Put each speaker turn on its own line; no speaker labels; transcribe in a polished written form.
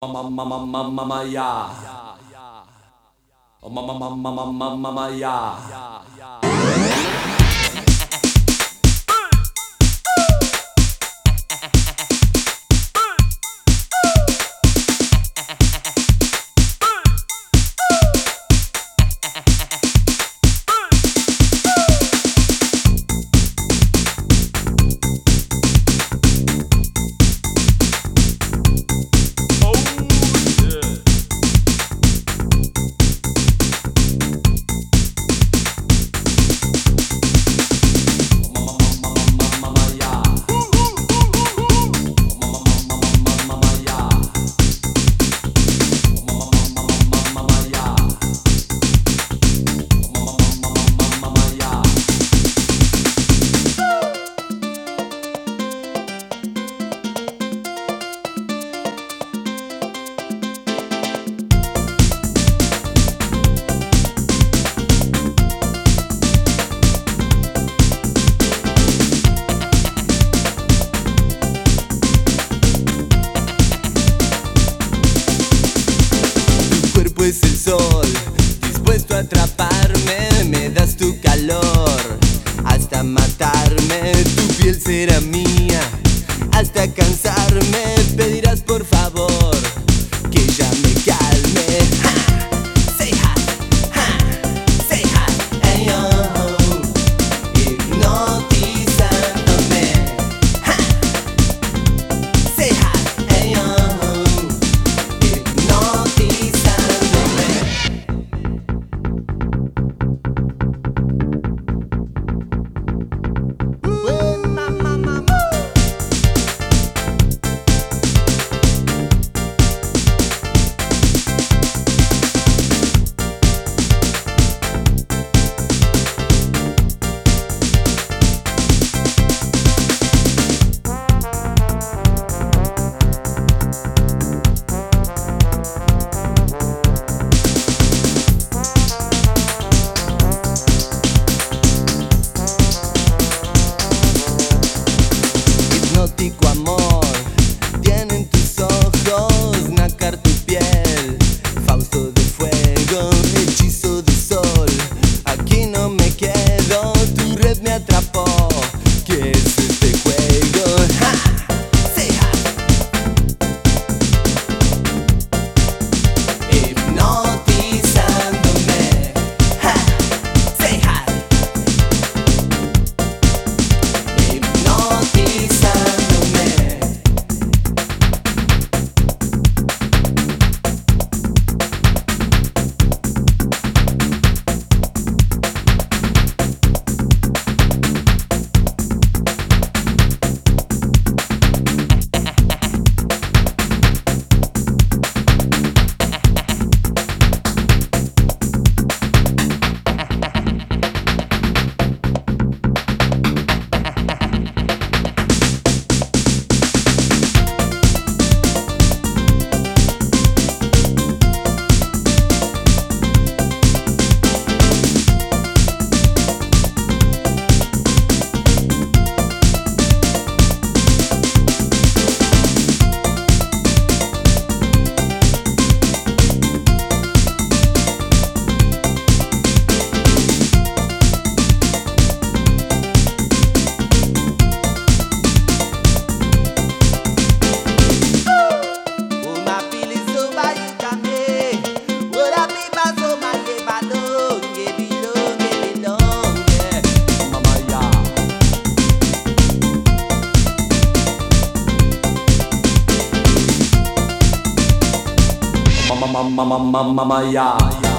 Mama ya. Oh mama ya.
Es el sol, dispuesto a atraparme, me das tu calor hasta matarme, tu piel será mía hasta cansarme, pedirás por favor que ya me calme. ¡Ja! Say hi, ha, say hi, hey yo, hipnotizándome. ¡Ja! Say hi, hey yo, hipnotizándome. Hipnótico amor, tienen tus ojos, nácar tu piel, fausto de fuego, hechizo de sol. Aquí no me quedo, tu red me atrapó. ¿Qué es este juego? ¡Ja! Say hi. Hipnotizándome. ¡Ja! Say hi. Hipnotizándome.
Mama ya.